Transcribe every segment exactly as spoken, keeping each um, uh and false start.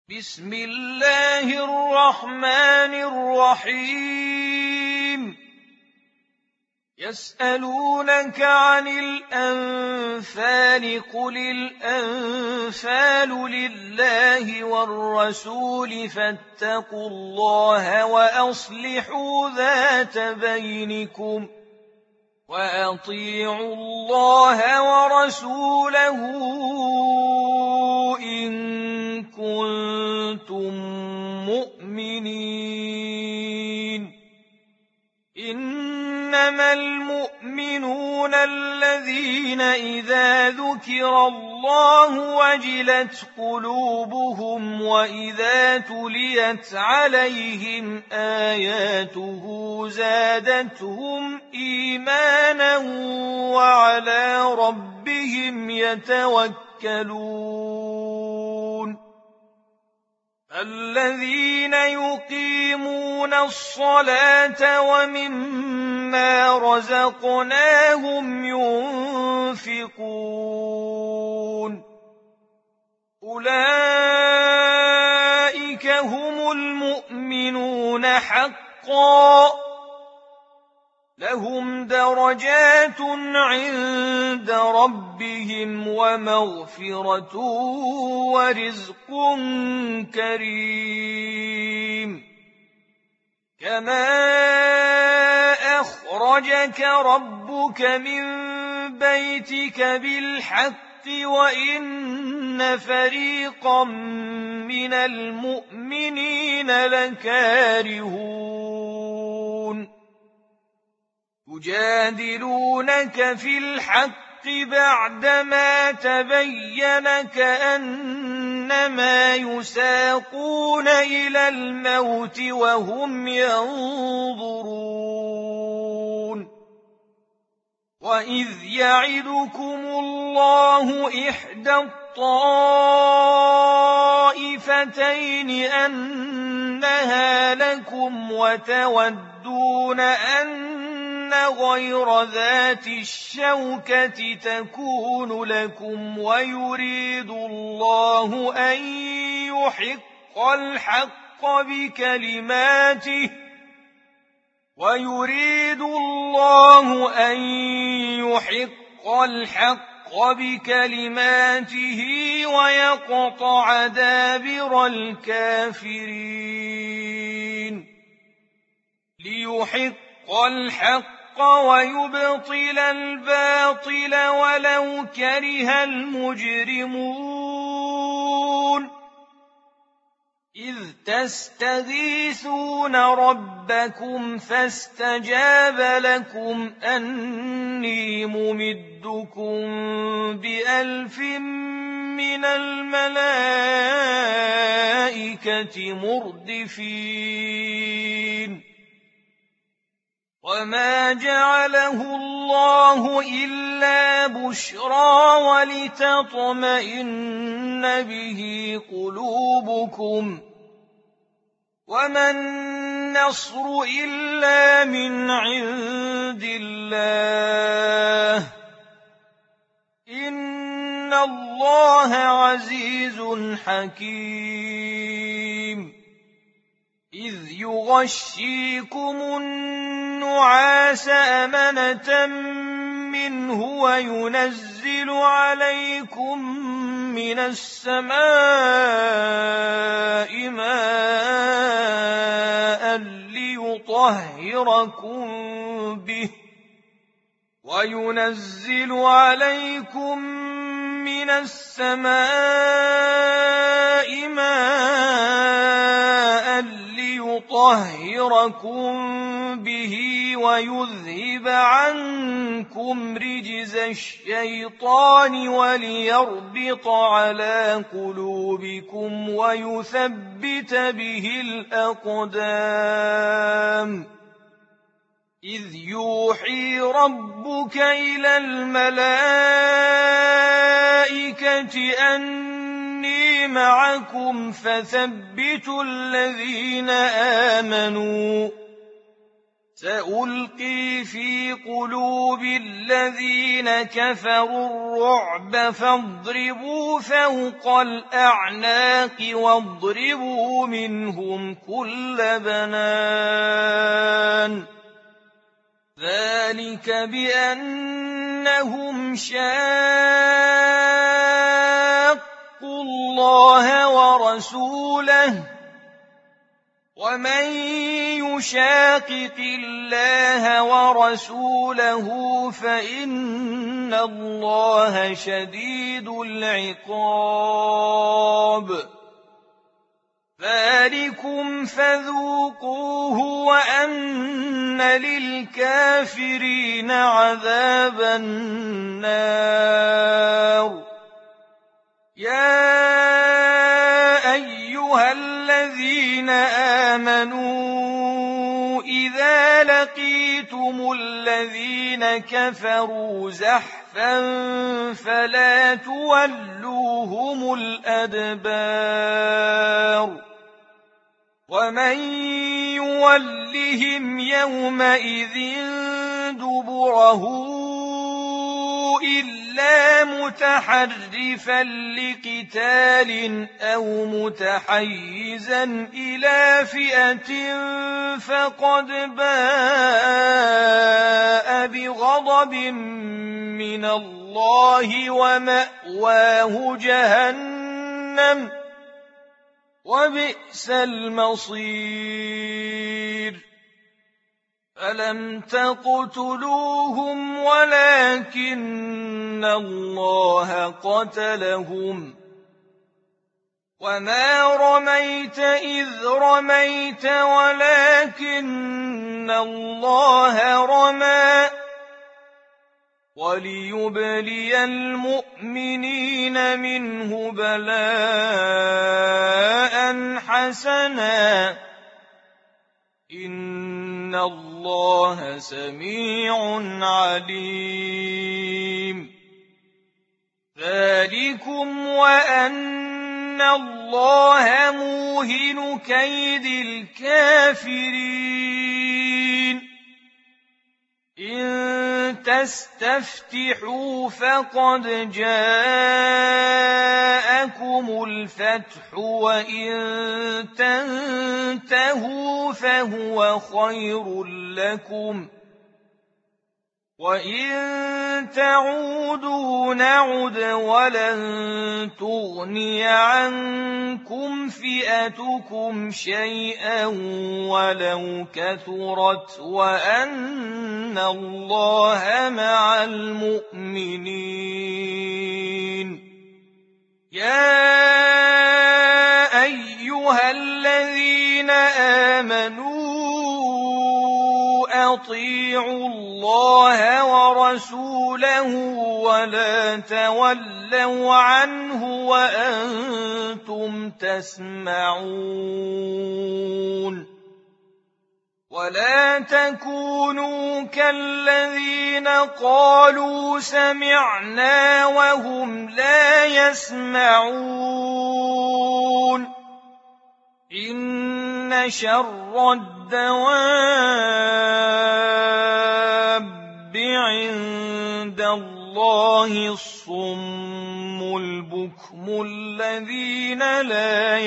بسم الله الرحمن الرحيم يسألونك عن الأنفال قل الأنفال لله والرسول فاتقوا الله وأصلحوا ذات بينكم وأطيعوا الله ورسوله إن كنتم مؤمنين إنما المؤمنون الذين إذا ذكر الله وجلت قلوبهم وإذا تليت عليهم آياته زادتهم إيمانا وعلى ربهم يتوكلون الذين يقيمون الصلاة ومما رزقناهم ينفقون أولئك هم المؤمنون حقا لهم درجات عند ربهم ومغفرة ورزق كريم كما أخرجك ربك من بيتك بالحق وإن فريقا من المؤمنين لكارهون يجادلونك في الحق بعدما تبين كأنما يساقون إلى الموت وهم ينظرون وإذ يعدكم الله إحدى الطائفتين أنها لكم وتودون أن غير ذات الشوكة تكون لكم ويريد الله أن يحق الحق بكلماته ويريد الله أن يحق الحق بكلماته ويقطع دابر الكافرين ليحق الحق ويبطل الباطل ولو كره المجرمون إذ تستغيثون ربكم فاستجاب لكم أني ممدكم بألف من الملائكة مردفين وما جعله الله إلا بشرى ولتطمئن به قلوبكم وما النصر إلا من عند الله إن الله عزيز حكيم إذ يغشيكم النعاس أمنة منه وينزل عليكم من السماء ماء ليطهركم به وينزل عليكم من السماء ماء ليطهركم به ويذهب عنكم رجز الشيطان وليربط على قلوبكم ويثبت به الأقدام إذ يوحي ربك إلى الملائكة أني معكم فثبتوا الذين آمنوا سألقي في قلوب الذين كفروا الرعب فاضربوا فوق الأعناق واضربوا منهم كل بنان ذلك بأنهم شاقوا الله ورسوله ومن يشاقق الله ورسوله فإن الله شديد العقاب ذلكم فذوقوه وأن للكافرين عذاب النار يا أيها الذين آمنوا إذا لقيتم الذين كفروا زحفا فلا تولوهم الأدبار ومن يولهم يومئذ دبره إلا متحرفا لقتال أو متحيزا إلى فئة فقد باء بغضب من الله ومأواه جهنم وبئس المصير فلم تقتلوهم ولكن الله قتلهم وما رميت إذ رميت ولكن الله رمى وليبلي المؤمنين منه بلاء حسنا إن الله سميع عليم ذلكم وأن الله موهن كيد الكافرين إن تستفتحوا فقد جاءكم الفتح وإن تنتهوا فهو خير لكم وإن تعودوا نعد ولن تغني عنكم فئتكم شيئا ولو كثرت وأن الله مع المؤمنين يا أيها الذين آمنوا أطيعوا الله ورسوله ولا تولوا عنه وأنتم تسمعون ولا تكونوا كالذين قالوا سمعنا وهم لا يسمعون إن شر الدواب عند الله الصم البكم الذين لا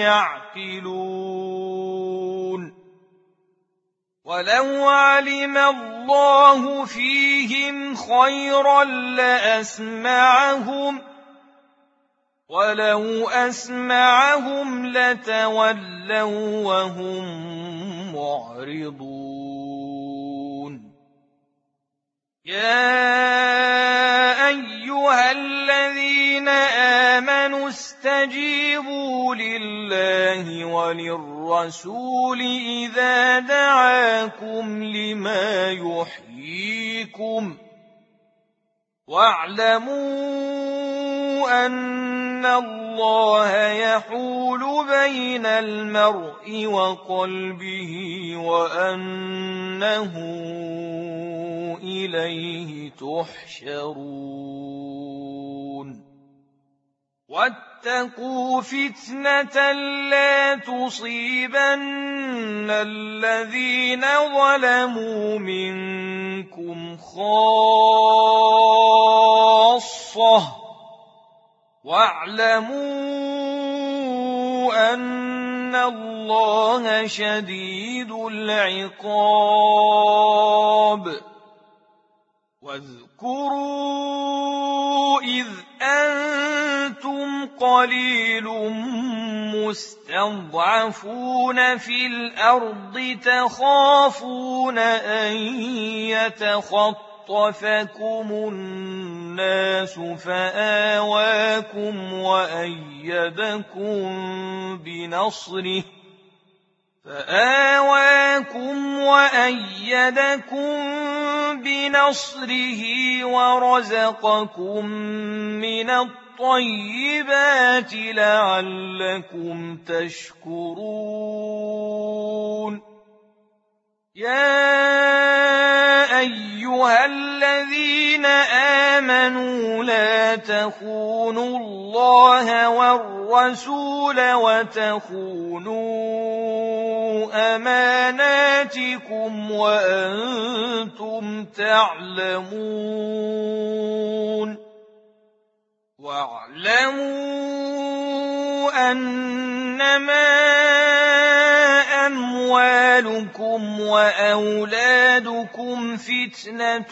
يعقلون ولو علم الله فيهم خيرا لأسمعهم ولو أسمعهم لتولوا وهم معرضون يا أيها الذين آمنوا استجيبوا لله وللرسول إذا دعاكم لما يحييكم واعلموا أن الله يحول بين المرء وقلبه وأنه إليه تحشرون. واتقوا فتنة لا تصيبن الذين ظلموا منكم خاصة واعلموا أن الله شديد العقاب. واذكروا إذ أنتم قليل مستضعفون في الأرض تخافون أن يتخطفكم الناس فآواكم وأيدكم بنصره فآواكم وأيدكم بنصره ورزقكم من الطيبات لعلكم تشكرون. يا أيها الذين آمنوا لا تخونوا الله والرسول وتخونوا أماناتكم وأنتم تعلمون. واعلموا أنما أموالكم وأولادكم فتنة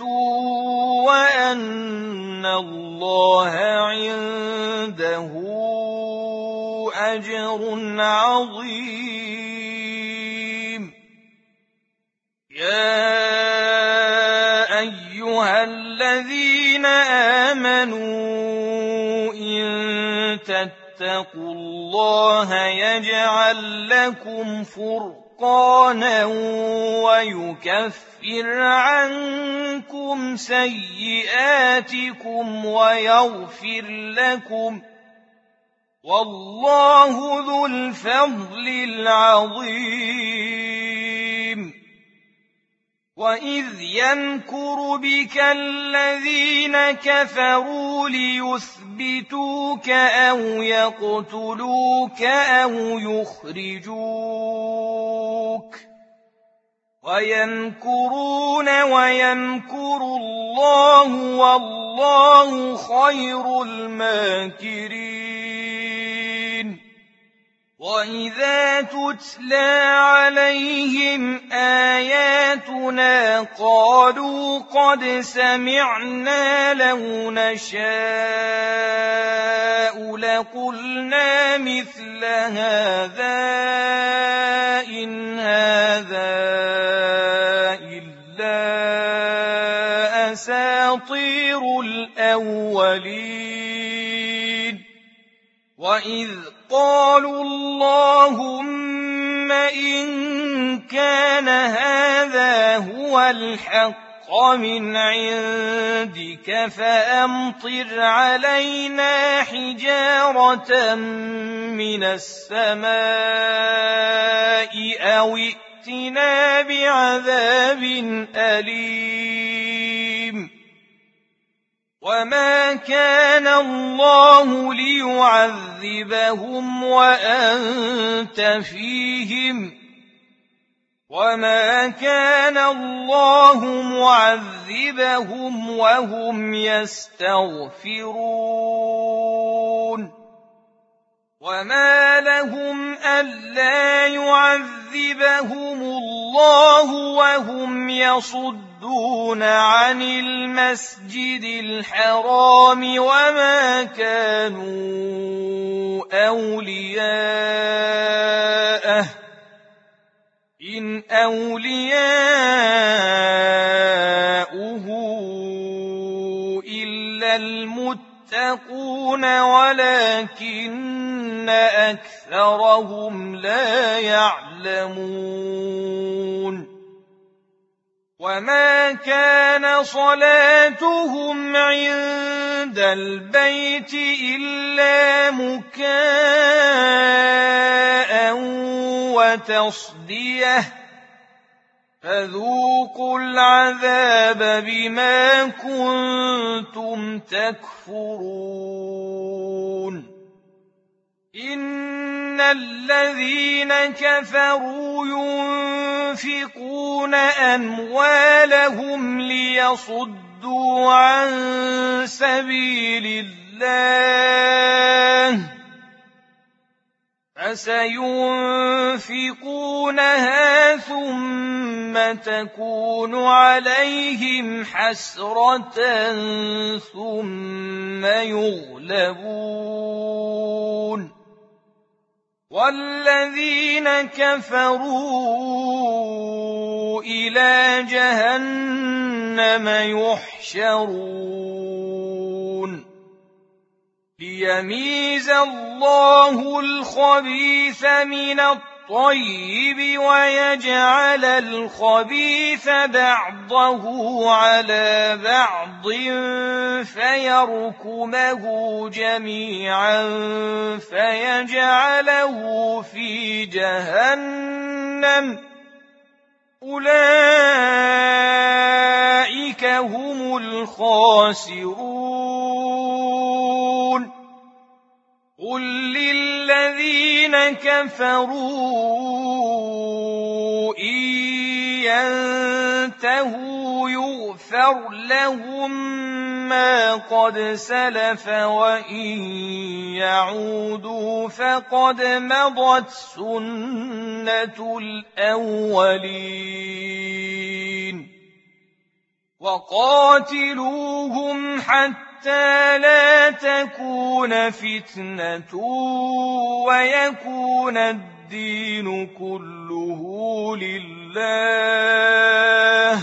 وأن الله عنده أجر عظيم. يا أيها الذين آمنوا إن تتقوا الله يجعل لكم فرقانا ويكفر عنكم سيئاتكم ويغفر لكم والله ذو الفضل العظيم. وإذ يمكر بك الذين كفروا ليثبتوك أو يقتلوك أو يخرجوك ويمكرون ويمكر الله والله خير الماكرين. وإذا تتلى عليهم آياتنا قالوا قد سمعنا لو نشاء لقلنا مثل هذا إن هذا إلا أساطير الأولين. وإذ قالوا اللهم إن كان هذا هو الحق من عندك فأمطر علينا حجارة من السماء أو ائتنا بعذاب أليم. وما كان الله ليعذبهم وأنت فيهم وما كان الله معذبهم وهم يستغفرون. وما لهم ألا يعذبهم الله وهم يصدون عن المسجد الحرام وما كانوا أولياءه إن أولياؤه إلا المتقون ولكن أكثرهم لا يعلمون. وما كان صلاتهم عند البيت إلا مكاء وتصدية فذوقوا العذاب بما كنتم تكفرون. إن الذين كفروا ينفقون أموالهم ليصدوا عن سبيل الله فسينفقونها ثم تكون عليهم حسرة ثم يغلبون والذين كفروا إلى جهنم يحشرون ليميز الله الخبيث من الطيب ويجعل الخبيث بعضه على بعض فيركمه جميعا فيجعله في جهنم أولئك هم الخاسرون قل للذين كفروا إن ينتهوا يغفر لهم ما قد سلف وإن يعودوا فقد مضت سنة الأولين وقاتلوهم حتى حتى لا تكون فتنة ويكون الدين كله لله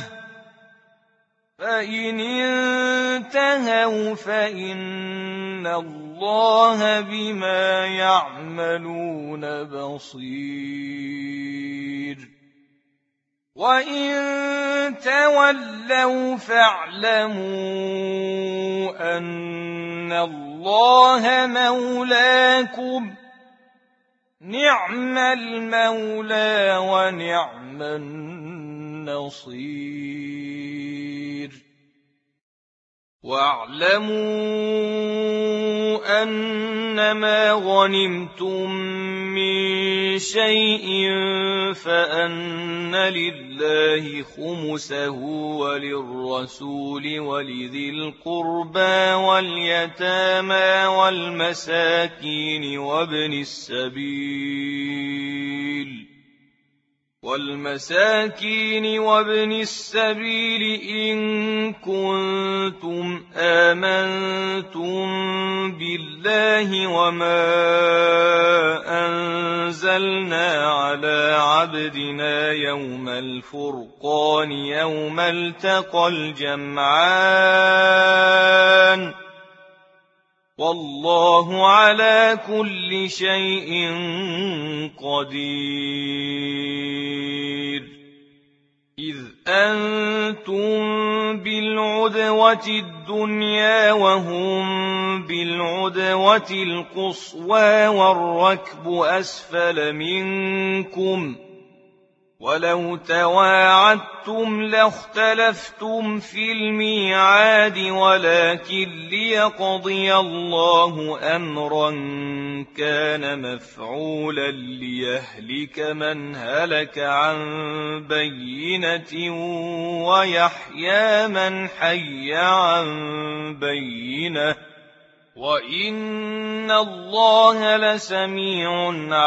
فإن انتهوا فإن الله بما يعملون بصير وإن تولوا فاعلموا أن الله مولاكم نعم المولى ونعم النصير واعلموا أنما غنمتم من شيء فأن لله خمسه وللرسول ولذي القربى واليتامى والمساكين وابن السبيل والمساكين وابن السبيل إن كنتم آمنتم بالله وما أنزلنا على عبدنا يوم الفرقان يوم التقى الجمعان والله على كل شيء قدير إذ أنتم بالعدوة الدنيا وهم بالعدوة القصوى والركب أسفل منكم ولو تواعدتم لاختلفتم في الميعاد ولكن ليقضي الله أمرا كان مفعولا ليهلك من هلك عن بينة ويحيى من حي عن بينة وإن الله لسميع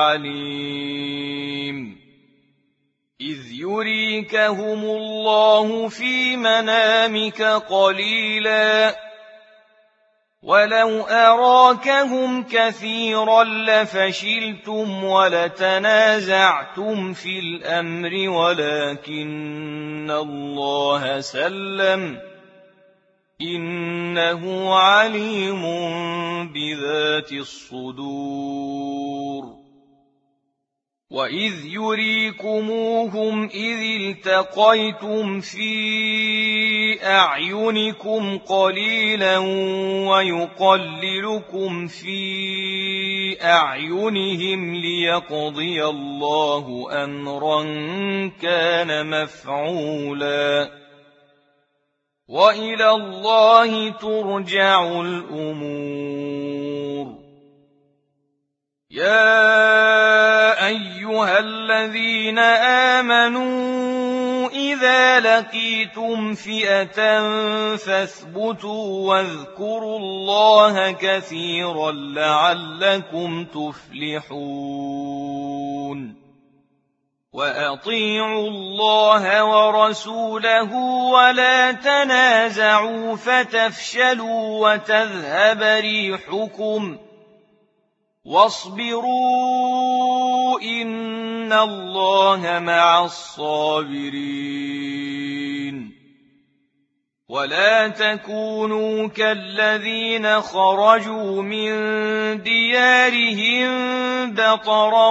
عليم إذ يريكهم الله في منامك قليلا ولو أراكهم كثيرا لفشلتم ولتنازعتم في الأمر ولكن الله سلم إنه عليم بذات الصدور وإذ يريكموهم إذ التقيتم في أعينكم قليلا ويقللكم في أعينهم ليقضي الله أمرا كان مفعولا وإلى الله ترجع الأمور يا أيها الذين آمنوا إذا لقيتم فئة فاثبتوا واذكروا الله كثيرا لعلكم تفلحون وأطيعوا الله ورسوله ولا تنازعوا فتفشلوا وتذهب ريحكم واصبروا إن الله مع الصابرين ولا تكونوا كالذين خرجوا من ديارهم بطرا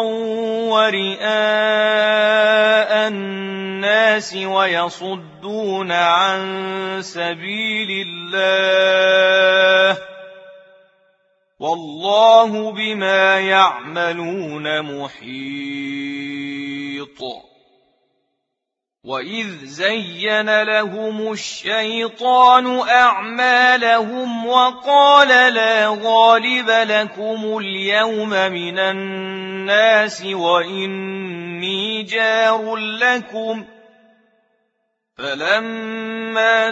ورئاء الناس ويصدون عن سبيل الله والله بما يعملون محيط وإذ زين لهم الشيطان أعمالهم وقال لا غالب لكم اليوم من الناس وإني جار لكم فلما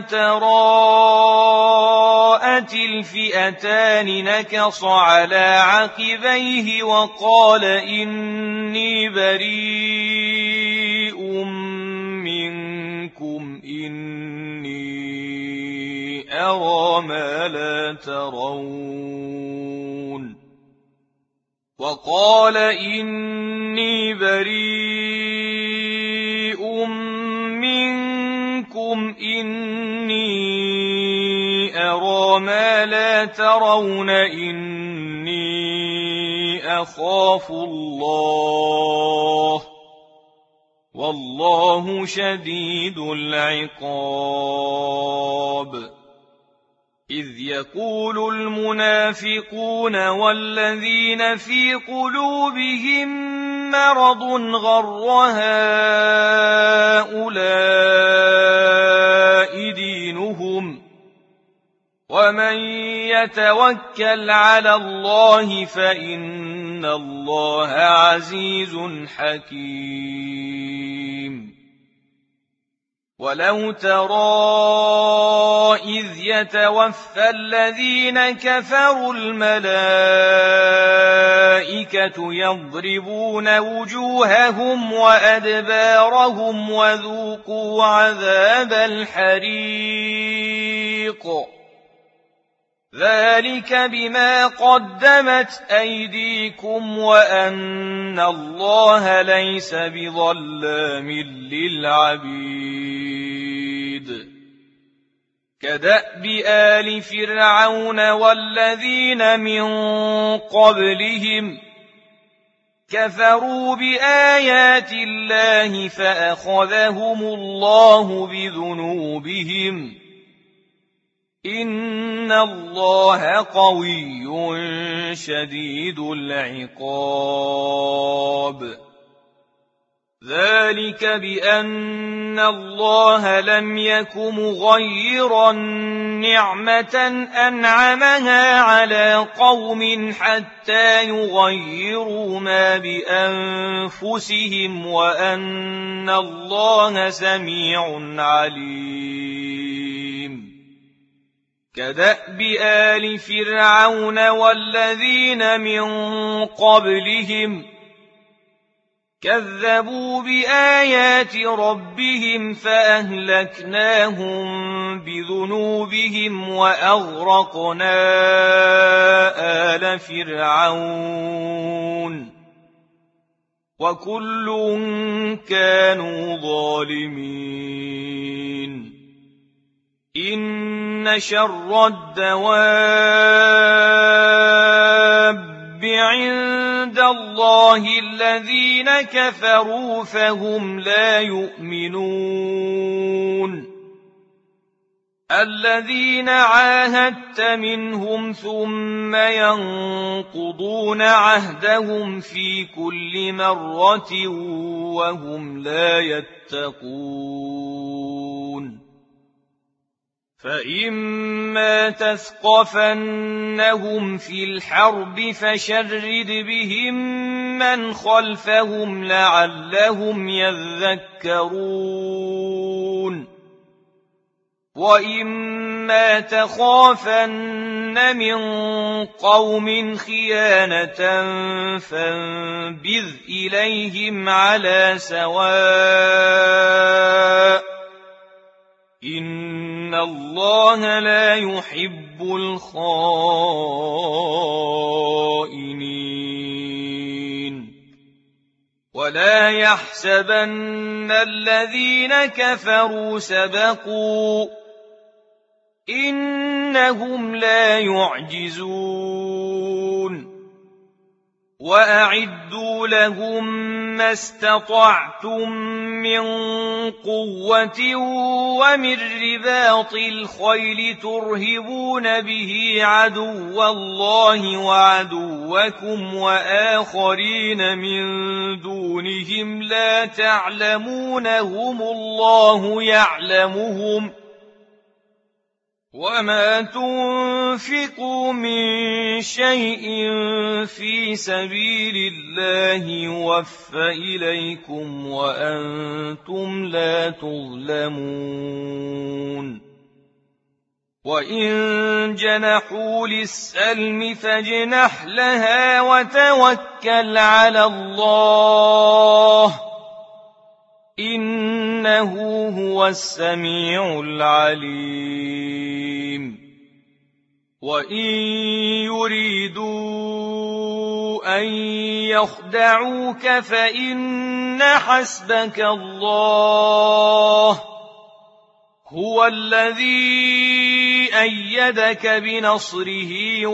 تراءت الفئتان نكص على عقبيه وقال إني بريء منكم إني أرى ما لا ترون وقال إني بريء منكم إني أرى ما لا ترون إني أخاف الله والله شديد العقاب إذ يقول المنافقون والذين في قلوبهم مرض غر هؤلاء دينهم ومن يتوكل على الله فإن الله عزيز حكيم ولو ترى إذ يتوفى الذين كفروا الملائكة يضربون وجوههم وأدبارهم وذوقوا عذاب الحريق ذلك بما قدمت أيديكم وأن الله ليس بظلام للعبيد كدأب آل فرعون والذين من قبلهم كفروا بآيات الله فأخذهم الله بذنوبهم إن الله قوي شديد العقاب ذلك بأن الله لم يك مغيرا نعمة أنعمها على قوم حتى يغيروا ما بأنفسهم وأن الله سميع عليم كدأب آل فرعون والذين من قبلهم كذبوا بآيات ربهم فأهلكناهم بذنوبهم وأغرقنا آل فرعون وكل كانوا ظالمين إن شر الدواب عند الله الذين كفروا فهم لا يؤمنون الذين عاهدت منهم ثم ينقضون عهدهم في كل مرة وهم لا يتقون فإما تثقفنهم في الحرب فشرد بهم من خلفهم لعلهم يذكرون وإما تخافن من قوم خيانة فانبذ إليهم على سواء إن الله لا يحب الخائنين ولا يحسبن الذين كفروا سبقوا إنهم لا يعجزون وأعدوا لهم ما استطعتم من قوة ومن رباط الخيل ترهبون به عدو الله وعدوكم وآخرين من دونهم لا تعلمونهم الله يعلمهم وما تنفقوا من شيء في سبيل الله يوفى إليكم وأنتم لا تظلمون وإن جنحوا للسلم فاجنح لها وتوكل على الله إنه هو السميع العليم وإن يريدوا أن يخدعوك فإن حسبك الله هو الذي أيدك بنصره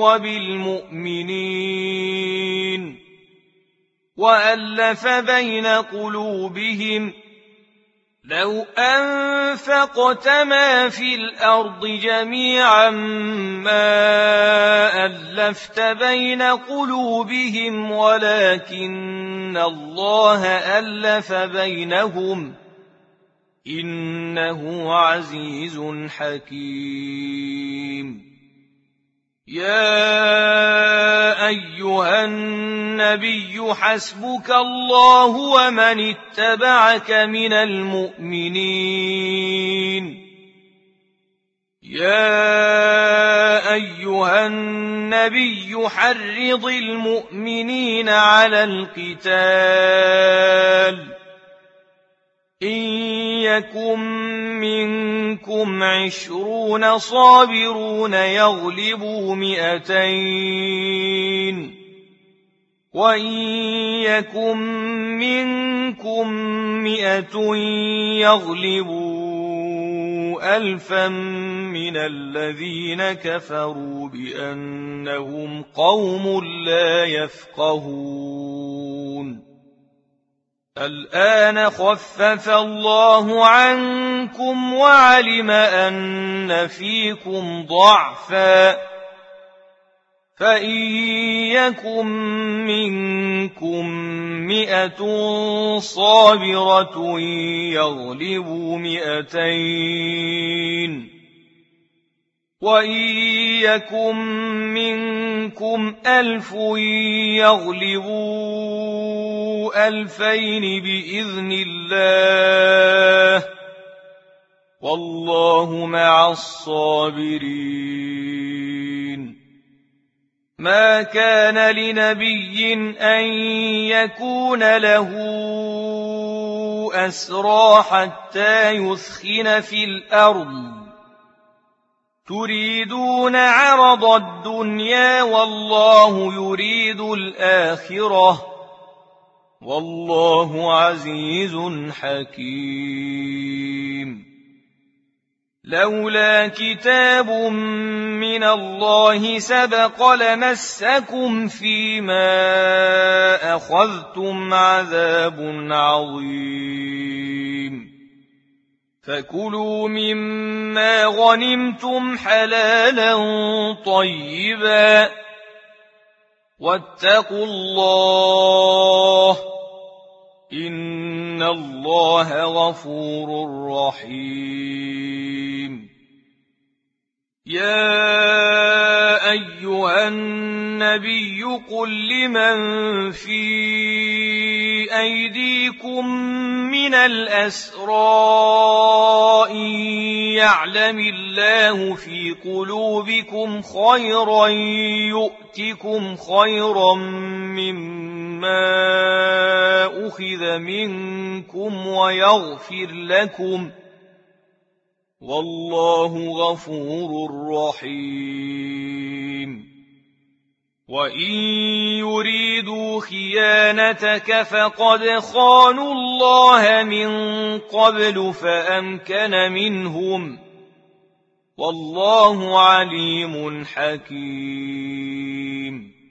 وبالمؤمنين وألف بين قلوبهم لو أنفقت ما في الأرض جميعا ما ألفت بين قلوبهم ولكن الله ألف بينهم إنه عزيز حكيم يا أيها النبي حسبك الله ومن اتبعك من المؤمنين يا أيها النبي حرض المؤمنين على القتال إن يكن منكم عشرون صابرون يغلبوا مئتين وإن يكن منكم مئة يغلبوا ألفا من الذين كفروا بأنهم قوم لا يفقهون الآن خفف الله عنكم وعلم أن فيكم ضعفا فإن يكن منكم مئة صابرة يغلبوا مئتين وإن يكن منكم ألف يغلبوا ألفين بإذن الله والله مع الصابرين ما كان لنبي أن يكون له أسرى حتى يثخن في الأرض تريدون عرض الدنيا والله يريد الآخرة والله عزيز حكيم لولا كتاب من الله سبق لمسكم فيما أخذتم عذاب عظيم فكلوا مما غنمتم حلالا طيبا واتقوا الله إن الله غفور رحيم يا أيها النبي قل لمن في أيديكم من الأسرى إن يعلم الله في قلوبكم خيرا يؤتكم خيرا مما أخذ منكم ويغفر لكم والله غفور رحيم وإن يريدوا خيانتك فقد خانوا الله من قبل فأمكن منهم والله عليم حكيم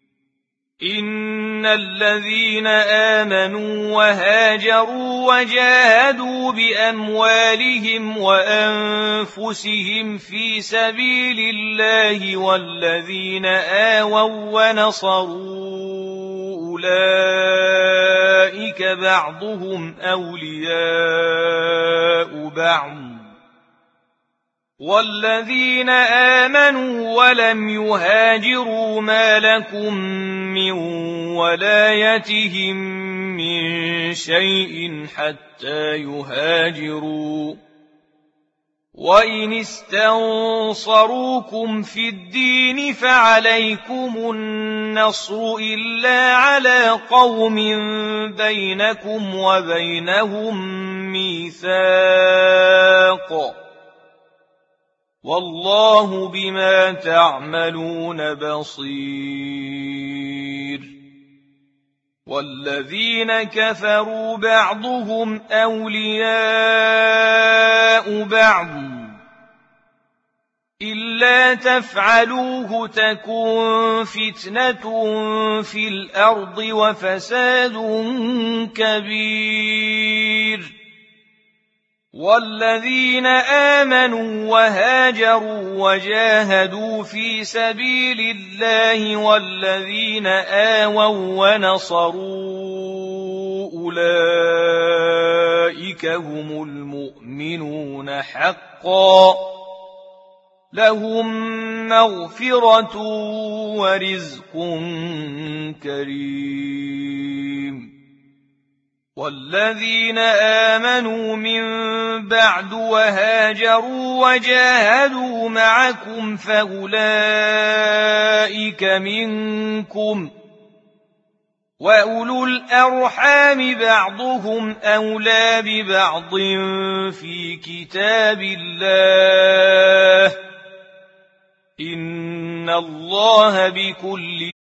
إن الذين آمنوا وهاجروا وجاهدوا بأموالهم وأنفسهم في سبيل الله والذين آووا ونصروا أولئك بعضهم أولياء بعض والذين آمنوا ولم يهاجروا ما لكم من ولايتهم من شيء حتى يهاجروا وإن استنصروكم في الدين فعليكم النصر إلا على قوم بينكم وبينهم ميثاق والله بما تعملون بصير والذين كفروا بعضهم أولياء بعض إلا تفعلوه تكن فتنة في الأرض وفساد كبير والذين آمنوا وهاجروا وجاهدوا في سبيل الله والذين آووا ونصروا أولئك هم المؤمنون حقا لهم مغفرة ورزق كريم والذين آمنوا من بعد وهاجروا وجاهدوا معكم فأولئك منكم وأولو الأرحام بعضهم أولى ببعض في كتاب الله إن الله بكل